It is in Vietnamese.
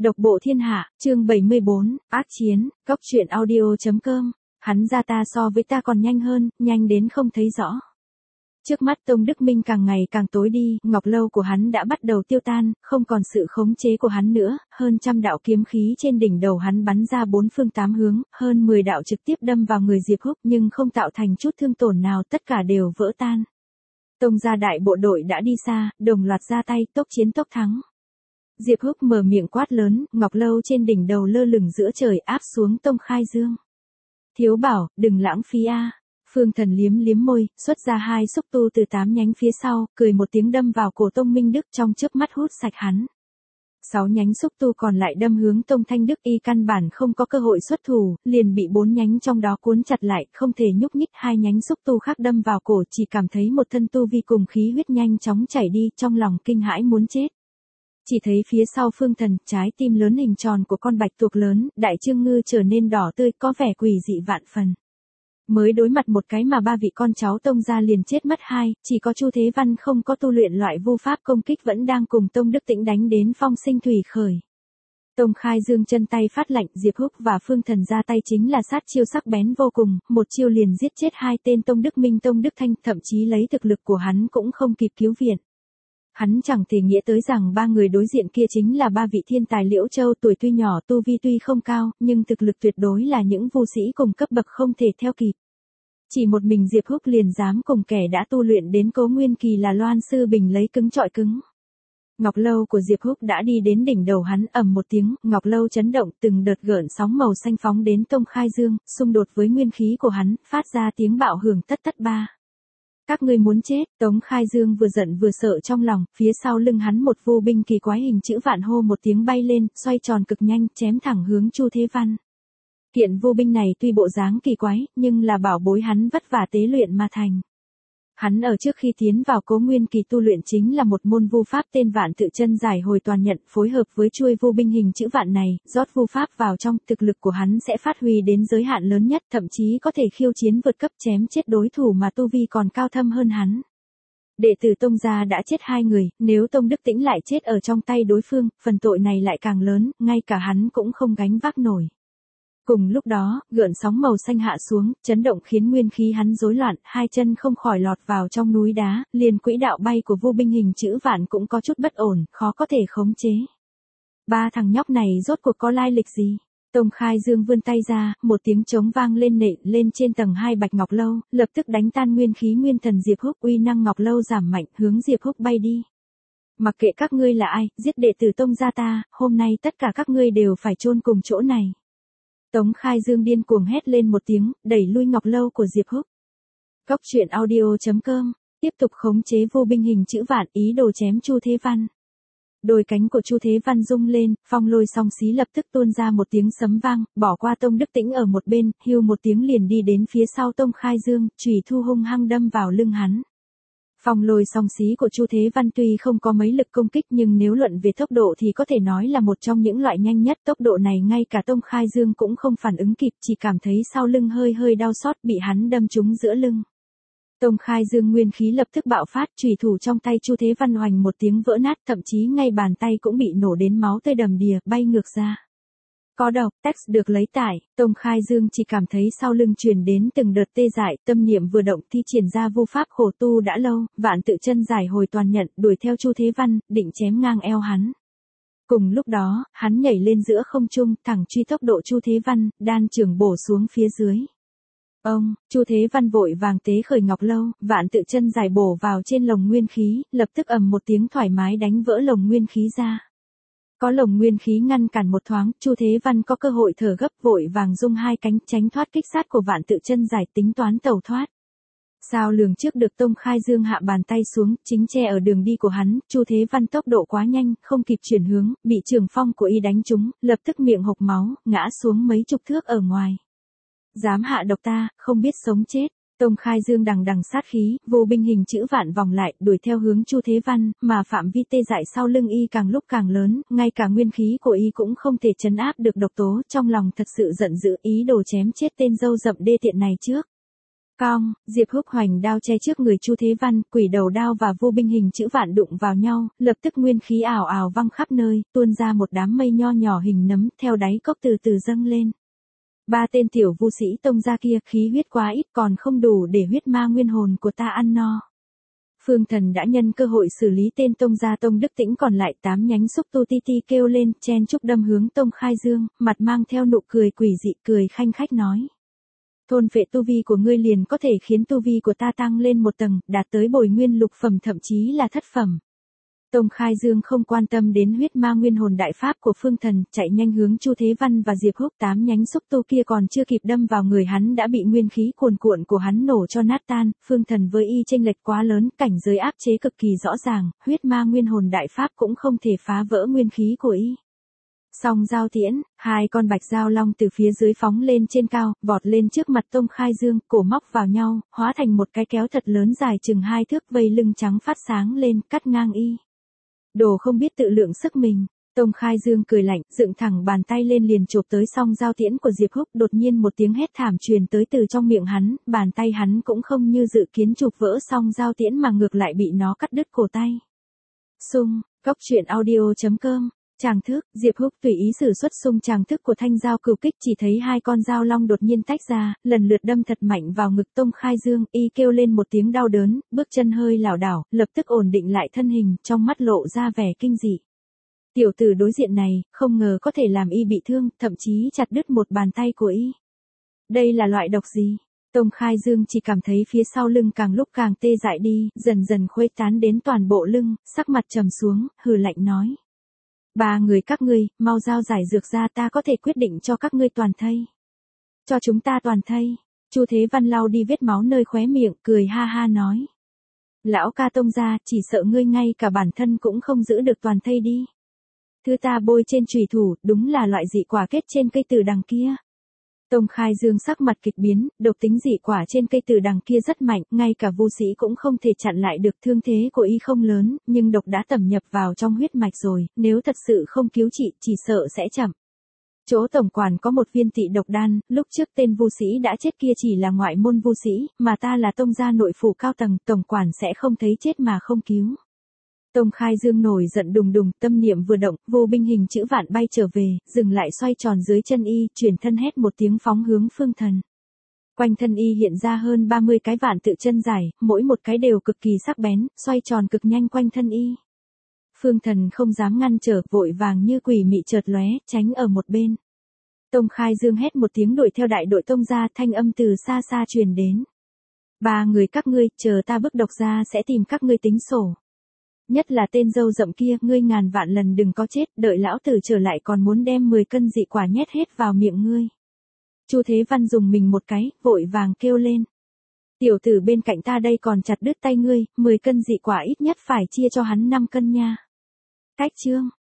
Độc bộ thiên hạ, chương 74, ác chiến, góc truyện audio.com. Hắn ra ta so với ta còn nhanh hơn, nhanh đến không thấy rõ. Trước mắt Tông Đức Minh càng ngày càng tối đi, ngọc lâu của hắn đã bắt đầu tiêu tan, không còn sự khống chế của hắn nữa, hơn trăm đạo kiếm khí trên đỉnh đầu hắn bắn ra bốn phương tám hướng, hơn 10 đạo trực tiếp đâm vào người Diệp Húc nhưng không tạo thành chút thương tổn nào, tất cả đều vỡ tan. Tông gia đại bộ đội đã đi xa, đồng loạt ra tay, tốc chiến tốc thắng. Diệp Húc mở miệng quát lớn, ngọc lâu trên đỉnh đầu lơ lửng giữa trời áp xuống Tông Khai Dương. Thiếu bảo, đừng lãng phí a. Phương Thần liếm liếm môi, xuất ra 2 xúc tu từ 8 nhánh phía sau, cười một tiếng đâm vào cổ Tông Minh Đức trong chớp mắt hút sạch hắn. 6 nhánh xúc tu còn lại đâm hướng Tông Thanh Đức, y căn bản không có cơ hội xuất thủ, liền bị 4 nhánh trong đó cuốn chặt lại, không thể nhúc nhích. 2 nhánh xúc tu khác đâm vào cổ, chỉ cảm thấy một thân tu vi cùng khí huyết nhanh chóng chảy đi, trong lòng kinh hãi muốn chết. Chỉ thấy phía sau Phương Thần, trái tim lớn hình tròn của con bạch tuộc lớn, đại trương ngư trở nên đỏ tươi, có vẻ quỷ dị vạn phần. Mới đối mặt một cái mà 3 vị con cháu Tông gia liền chết mất 2, chỉ có Chu Thế Văn không có tu luyện loại vu pháp công kích, vẫn đang cùng Tông Đức Tĩnh đánh đến phong sinh thủy khởi. Tông Khai Dương chân tay phát lạnh, Diệp Húc và Phương Thần ra tay chính là sát chiêu sắc bén vô cùng, một chiêu liền giết chết 2 tên Tông Đức Minh, Tông Đức Thanh, thậm chí lấy thực lực của hắn cũng không kịp cứu viện. Hắn chẳng thể nghĩ tới rằng 3 người đối diện kia chính là 3 vị thiên tài Liễu Châu, tuổi tuy nhỏ, tu vi tuy không cao, nhưng thực lực tuyệt đối là những vu sĩ cùng cấp bậc không thể theo kịp. Chỉ một mình Diệp Húc liền dám cùng kẻ đã tu luyện đến Cố Nguyên Kỳ là Loan Sư Bình lấy cứng trọi cứng. Ngọc lâu của Diệp Húc đã đi đến đỉnh đầu hắn, ầm một tiếng, ngọc lâu chấn động, từng đợt gợn sóng màu xanh phóng đến Tông Khai Dương, xung đột với nguyên khí của hắn, phát ra tiếng bạo hưởng tất tất ba. Các ngươi muốn chết. Tống Khai Dương vừa giận vừa sợ trong lòng, phía sau lưng hắn một vu binh kỳ quái hình chữ vạn hô một tiếng bay lên, xoay tròn cực nhanh, chém thẳng hướng Chu Thế Văn. Kiện vu binh này tuy bộ dáng kỳ quái, nhưng là bảo bối hắn vất vả tế luyện mà thành. Hắn ở trước khi tiến vào Cố Nguyên Kỳ tu luyện chính là một môn vu pháp tên Vạn Tự Chân Giải Hồi Toàn Nhận, phối hợp với chuôi vu binh hình chữ vạn này, rót vu pháp vào trong, thực lực của hắn sẽ phát huy đến giới hạn lớn nhất, thậm chí có thể khiêu chiến vượt cấp chém chết đối thủ mà tu vi còn cao thâm hơn hắn. Đệ tử Tông gia đã chết 2 người, nếu Tông Đức Tĩnh lại chết ở trong tay đối phương, phần tội này lại càng lớn, ngay cả hắn cũng không gánh vác nổi. Cùng lúc đó, gợn sóng màu xanh hạ xuống, chấn động khiến nguyên khí hắn rối loạn, 2 chân không khỏi lọt vào trong núi đá, liền quỹ đạo bay của vu binh hình chữ vạn cũng có chút bất ổn, khó có thể khống chế. 3 thằng nhóc này rốt cuộc có lai lịch gì? Tông Khai Dương vươn tay ra, một tiếng trống vang lên nện lên trên tầng 2 bạch ngọc lâu, lập tức đánh tan nguyên khí nguyên thần Diệp Húc, uy năng ngọc lâu giảm mạnh, hướng Diệp Húc bay đi. Mặc kệ các ngươi là ai, giết đệ tử Tông gia ta, hôm nay tất cả các ngươi đều phải chôn cùng chỗ này. Tống Khai Dương điên cuồng hét lên một tiếng, đẩy lui ngọc lâu của Diệp Húc. Góc truyện audio.com, tiếp tục khống chế vô binh hình chữ vạn, ý đồ chém Chu Thế Văn. Đôi cánh của Chu Thế Văn rung lên, phong lôi song xí lập tức tuôn ra một tiếng sấm vang, bỏ qua Tông Đức Tĩnh ở một bên, hưu một tiếng liền đi đến phía sau Tông Khai Dương, chùy thu hung hăng đâm vào lưng hắn. Phong lôi song xí của Chu Thế Văn tuy không có mấy lực công kích nhưng nếu luận về tốc độ thì có thể nói là một trong những loại nhanh nhất, tốc độ này ngay cả Tông Khai Dương cũng không phản ứng kịp, chỉ cảm thấy sau lưng hơi hơi đau xót, bị hắn đâm trúng giữa lưng. Tông Khai Dương nguyên khí lập tức bạo phát, chùy thủ trong tay Chu Thế Văn oành một tiếng vỡ nát, thậm chí ngay bàn tay cũng bị nổ đến máu tươi đầm đìa, bay ngược ra. Có độc, text được lấy tải, Tông Khai Dương chỉ cảm thấy sau lưng truyền đến từng đợt tê dại, tâm niệm vừa động thi triển ra vu pháp khổ tu đã lâu, Vạn Tự Chân Giải Hồi Toàn Nhận, đuổi theo Chu Thế Văn, định chém ngang eo hắn. Cùng lúc đó, hắn nhảy lên giữa không trung, thẳng truy tốc độ Chu Thế Văn, đan trường bổ xuống phía dưới. Chu Thế Văn vội vàng tế khởi ngọc lâu, Vạn Tự Chân Giải bổ vào trên lồng nguyên khí, lập tức ầm một tiếng thoải mái đánh vỡ lồng nguyên khí ra. Có lồng nguyên khí ngăn cản một thoáng, Chu Thế Văn có cơ hội thở gấp, vội vàng rung 2 cánh tránh thoát kích sát của Vạn Tự Chân Giải, tính toán tẩu thoát. Sao lường trước được Tông Khai Dương hạ bàn tay xuống, chính che ở đường đi của hắn, Chu Thế Văn tốc độ quá nhanh, không kịp chuyển hướng, bị trường phong của y đánh trúng, lập tức miệng hộc máu, ngã xuống mấy chục thước ở ngoài. Dám hạ độc ta, không biết sống chết. Tông Khai Dương đằng đằng sát khí, vô binh hình chữ vạn vòng lại, đuổi theo hướng Chu Thế Văn, mà phạm vi tê dại sau lưng y càng lúc càng lớn, ngay cả nguyên khí của y cũng không thể trấn áp được độc tố, trong lòng thật sự giận dữ, ý đồ chém chết tên dâu rậm đê tiện này trước. Cong, Diệp Húc hoành đao che trước người Chu Thế Văn, quỷ đầu đao và vô binh hình chữ vạn đụng vào nhau, lập tức nguyên khí ảo ảo văng khắp nơi, tuôn ra một đám mây nho nhỏ hình nấm, theo đáy cốc từ từ dâng lên. Ba tên tiểu vu sĩ tông gia kia, khí huyết quá ít còn không đủ để huyết ma nguyên hồn của ta ăn no. Phương Thần đã nhân cơ hội xử lý tên tông gia Tông Đức Tĩnh còn lại, 8 nhánh xúc tu ti ti kêu lên, chen chúc đâm hướng Tông Khai Dương, mặt mang theo nụ cười quỷ dị, cười khanh khách nói. Thôn phệ tu vi của ngươi liền có thể khiến tu vi của ta tăng lên một tầng, đạt tới bồi nguyên lục phẩm thậm chí là thất phẩm. Tông Khai Dương không quan tâm đến huyết ma nguyên hồn đại pháp của Phương Thần, chạy nhanh hướng Chu Thế Văn và Diệp Húc. 8 nhánh xúc tu kia còn chưa kịp đâm vào người hắn đã bị nguyên khí cuồn cuộn của hắn nổ cho nát tan. Phương Thần với y chênh lệch quá lớn, cảnh giới áp chế cực kỳ rõ ràng, huyết ma nguyên hồn đại pháp cũng không thể phá vỡ nguyên khí của y. Song giao tiễn, 2 con bạch giao long từ phía dưới phóng lên trên cao, vọt lên trước mặt Tông Khai Dương, cổ móc vào nhau, hóa thành một cái kéo thật lớn dài chừng 2 thước, vây lưng trắng phát sáng lên, cắt ngang y. Đồ không biết tự lượng sức mình. Tông Khai Dương cười lạnh, dựng thẳng bàn tay lên liền chộp tới song giao tiễn của Diệp Húc. Đột nhiên một tiếng hét thảm truyền tới từ trong miệng hắn, bàn tay hắn cũng không như dự kiến chụp vỡ song giao tiễn mà ngược lại bị nó cắt đứt cổ tay. Xung, Cốc Truyện Audio.com. Tràng thức, Diệp Húc tùy ý sử xuất xung tràng thức của thanh giao cửu kích, chỉ thấy 2 con dao long đột nhiên tách ra, lần lượt đâm thật mạnh vào ngực Tông Khai Dương, y kêu lên một tiếng đau đớn, bước chân hơi lảo đảo, lập tức ổn định lại thân hình, trong mắt lộ ra vẻ kinh dị. Tiểu tử đối diện này, không ngờ có thể làm y bị thương, thậm chí chặt đứt một bàn tay của y. Đây là loại độc gì? Tông Khai Dương chỉ cảm thấy phía sau lưng càng lúc càng tê dại đi, dần dần khuếch tán đến toàn bộ lưng, sắc mặt trầm xuống, hừ lạnh nói. 3 người các ngươi, mau giao giải dược ra, ta có thể quyết định cho các ngươi toàn thây. Cho chúng ta toàn thây. Chu Thế Văn lau đi vết máu nơi khóe miệng, cười ha ha nói. Lão ca Tông gia, chỉ sợ ngươi ngay cả bản thân cũng không giữ được toàn thây đi. Thứ ta bôi trên chùy thủ, đúng là loại dị quả kết trên cây từ đằng kia. Tông Khai Dương sắc mặt kịch biến, độc tính dị quả trên cây từ đằng kia rất mạnh, ngay cả vu sĩ cũng không thể chặn lại được. Thương thế của y không lớn, nhưng độc đã tẩm nhập vào trong huyết mạch rồi, nếu thật sự không cứu trị, chỉ sợ sẽ chậm. Chỗ tổng quản có một viên tị độc đan, lúc trước tên vu sĩ đã chết kia chỉ là ngoại môn vu sĩ, mà ta là tông gia nội phủ cao tầng, tổng quản sẽ không thấy chết mà không cứu. Tông Khai Dương nổi giận đùng đùng, tâm niệm vừa động, vô binh hình chữ vạn bay trở về, dừng lại xoay tròn dưới chân y, chuyển thân hét một tiếng phóng hướng Phương Thần. Quanh thân y hiện ra hơn 30 cái vạn tự chân dài, mỗi một cái đều cực kỳ sắc bén, xoay tròn cực nhanh quanh thân y. Phương Thần không dám ngăn trở, vội vàng như quỷ mị chợt lóe, tránh ở một bên. Tông Khai Dương hét một tiếng đuổi theo đại đội Tông gia, thanh âm từ xa xa truyền đến. 3 người các ngươi, chờ ta bức độc ra sẽ tìm các ngươi tính sổ. Nhất là tên dâu rậm kia, ngươi ngàn vạn lần đừng có chết, đợi lão tử trở lại còn muốn đem 10 cân dị quả nhét hết vào miệng ngươi. Chu Thế Văn dùng mình một cái, vội vàng kêu lên. Tiểu tử bên cạnh ta đây còn chặt đứt tay ngươi, 10 cân dị quả ít nhất phải chia cho hắn 5 cân nha. Cách chương.